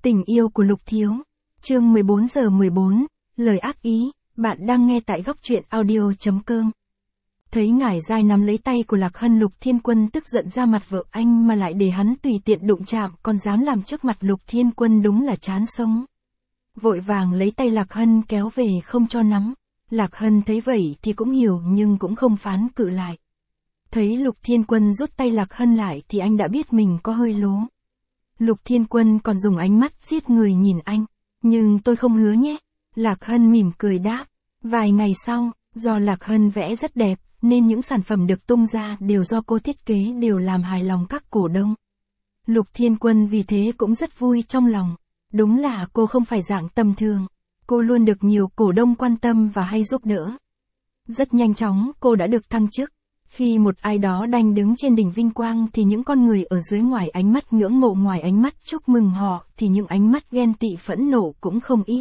Tình yêu của Lục Thiếu. Chương 14:14, lời ác ý, bạn đang nghe tại góc truyện audio.com. Thấy ngải dai nắm lấy tay của Lạc Hân, Lục Thiên Quân tức giận ra mặt vợ anh mà lại để hắn tùy tiện đụng chạm, còn dám làm trước mặt Lục Thiên Quân đúng là chán sống. Vội vàng lấy tay Lạc Hân kéo về không cho nắm. Lạc Hân thấy vậy thì cũng hiểu nhưng cũng không phán cự lại. Thấy Lục Thiên Quân rút tay Lạc Hân lại thì anh đã biết mình có hơi lố. Lục Thiên Quân còn dùng ánh mắt giết người nhìn anh. Nhưng tôi không hứa nhé. Lạc Hân mỉm cười đáp. Vài ngày sau, do Lạc Hân vẽ rất đẹp, nên những sản phẩm được tung ra đều do cô thiết kế, đều làm hài lòng các cổ đông. Lục Thiên Quân vì thế cũng rất vui trong lòng. Đúng là cô không phải dạng tầm thường. Cô luôn được nhiều cổ đông quan tâm và hay giúp đỡ. Rất nhanh chóng cô đã được thăng chức. Khi một ai đó đang đứng trên đỉnh vinh quang thì những con người ở dưới, ngoài ánh mắt ngưỡng mộ, ngoài ánh mắt chúc mừng họ, thì những ánh mắt ghen tị phẫn nộ cũng không ít.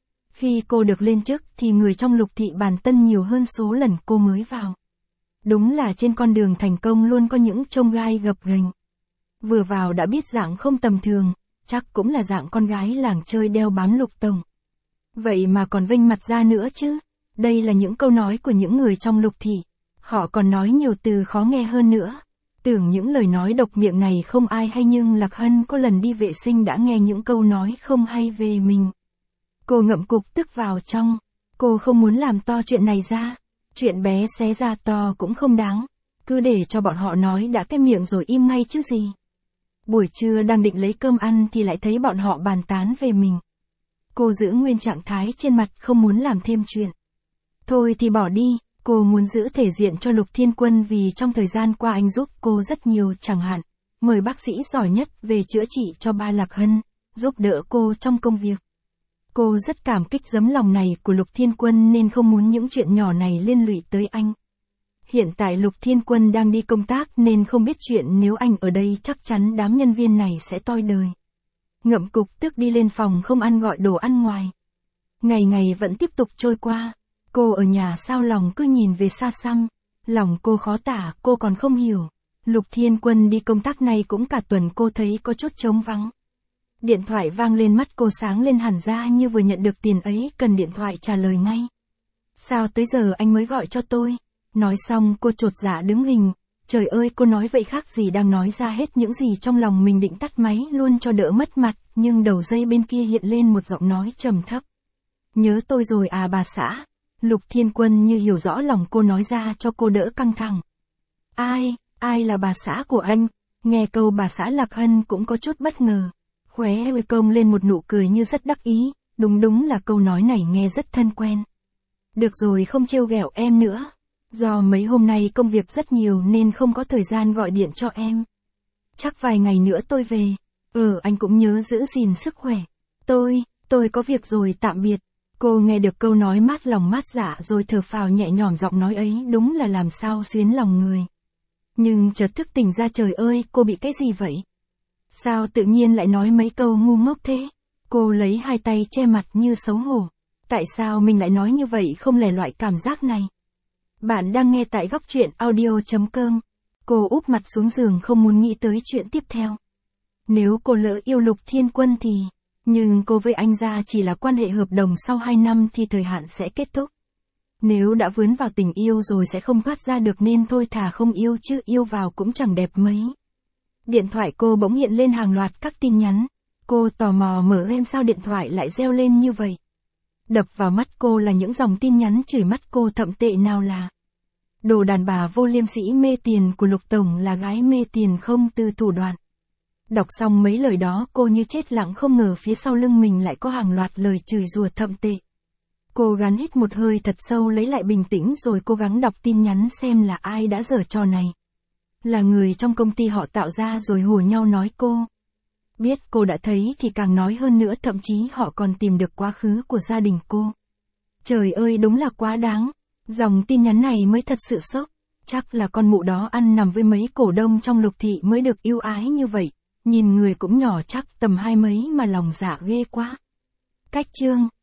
Khi cô được lên chức thì người trong Lục thị bàn tân nhiều hơn số lần cô mới vào. Đúng là trên con đường thành công luôn có những chông gai gập ghềnh. Vừa vào đã biết dạng không tầm thường, chắc cũng là dạng con gái làng chơi đeo bám Lục tổng. Vậy mà còn vênh mặt ra nữa chứ. Đây là những câu nói của những người trong Lục thị. Họ còn nói nhiều từ khó nghe hơn nữa. Tưởng những lời nói độc miệng này không ai hay, nhưng Lạc Hân có lần đi vệ sinh đã nghe những câu nói không hay về mình. Cô ngậm cục tức vào trong. Cô không muốn làm to chuyện này ra. Chuyện bé xé ra to cũng không đáng. Cứ để cho bọn họ nói đã cái miệng rồi im ngay chứ gì. Buổi trưa đang định lấy cơm ăn thì lại thấy bọn họ bàn tán về mình. Cô giữ nguyên trạng thái trên mặt, không muốn làm thêm chuyện. Thôi thì bỏ đi. Cô muốn giữ thể diện cho Lục Thiên Quân vì trong thời gian qua anh giúp cô rất nhiều, chẳng hạn mời bác sĩ giỏi nhất về chữa trị cho ba Lạc Hân, giúp đỡ cô trong công việc. Cô rất cảm kích tấm lòng này của Lục Thiên Quân nên không muốn những chuyện nhỏ này liên lụy tới anh. Hiện tại Lục Thiên Quân đang đi công tác nên không biết chuyện, nếu anh ở đây chắc chắn đám nhân viên này sẽ toi đời. Ngậm cục tức đi lên phòng không ăn, gọi đồ ăn ngoài. Ngày ngày vẫn tiếp tục trôi qua. Cô ở nhà sao lòng cứ nhìn về xa xăm. Lòng cô khó tả, cô còn không hiểu. Lục Thiên Quân đi công tác này cũng cả tuần, cô thấy có chút trống vắng. Điện thoại vang lên, mắt cô sáng lên hẳn ra như vừa nhận được tiền ấy, cần điện thoại trả lời ngay. Sao tới giờ anh mới gọi cho tôi? Nói xong cô chột dạ đứng hình. Trời ơi, cô nói vậy khác gì đang nói ra hết những gì trong lòng mình, định tắt máy luôn cho đỡ mất mặt, nhưng đầu dây bên kia hiện lên một giọng nói trầm thấp. Nhớ tôi rồi à bà xã? Lục Thiên Quân như hiểu rõ lòng cô, nói ra cho cô đỡ căng thẳng. Ai là bà xã của anh? Nghe câu bà xã, Lạc Hân cũng có chút bất ngờ. Khóe môi cong lên một nụ cười như rất đắc ý, đúng là câu nói này nghe rất thân quen. Được rồi, không trêu ghẹo em nữa. Do mấy hôm nay công việc rất nhiều nên không có thời gian gọi điện cho em. Chắc vài ngày nữa tôi về. Anh cũng nhớ giữ gìn sức khỏe. Tôi có việc rồi, tạm biệt. Cô nghe được câu nói mát lòng mát dạ rồi thở phào nhẹ nhõm, giọng nói ấy đúng là làm sao xuyến lòng người. Nhưng chợt thức tỉnh ra, trời ơi, cô bị cái gì vậy? Sao tự nhiên lại nói mấy câu ngu ngốc thế? Cô lấy hai tay che mặt như xấu hổ. Tại sao mình lại nói như vậy, không lẻ loại cảm giác này? Bạn đang nghe tại góc truyện audio.com. Cô úp mặt xuống giường không muốn nghĩ tới chuyện tiếp theo. Nếu cô lỡ yêu Lục Thiên Quân thì... Nhưng cô với anh ra chỉ là quan hệ hợp đồng, sau 2 năm thì thời hạn sẽ kết thúc. Nếu đã vướng vào tình yêu rồi sẽ không thoát ra được, nên thôi thà không yêu, chứ yêu vào cũng chẳng đẹp mấy. Điện thoại cô bỗng hiện lên hàng loạt các tin nhắn. Cô tò mò mở xem sao điện thoại lại reo lên như vậy. Đập vào mắt cô là những dòng tin nhắn chửi mắt cô thậm tệ, nào là đồ đàn bà vô liêm sỉ, mê tiền của Lục tổng, là gái mê tiền không từ thủ đoạn. Đọc xong mấy lời đó cô như chết lặng, không ngờ phía sau lưng mình lại có hàng loạt lời chửi rủa thậm tệ. Cô gắng hít một hơi thật sâu lấy lại bình tĩnh rồi cố gắng đọc tin nhắn xem là ai đã giở trò này. Là người trong công ty họ tạo ra rồi hùa nhau nói cô. Biết cô đã thấy thì càng nói hơn nữa, thậm chí họ còn tìm được quá khứ của gia đình cô. Trời ơi, đúng là quá đáng. Dòng tin nhắn này mới thật sự sốc. Chắc là con mụ đó ăn nằm với mấy cổ đông trong Lục thị mới được yêu ái như vậy. Nhìn người cũng nhỏ, chắc tầm 20 mấy mà lòng dạ ghê quá. Cách chương.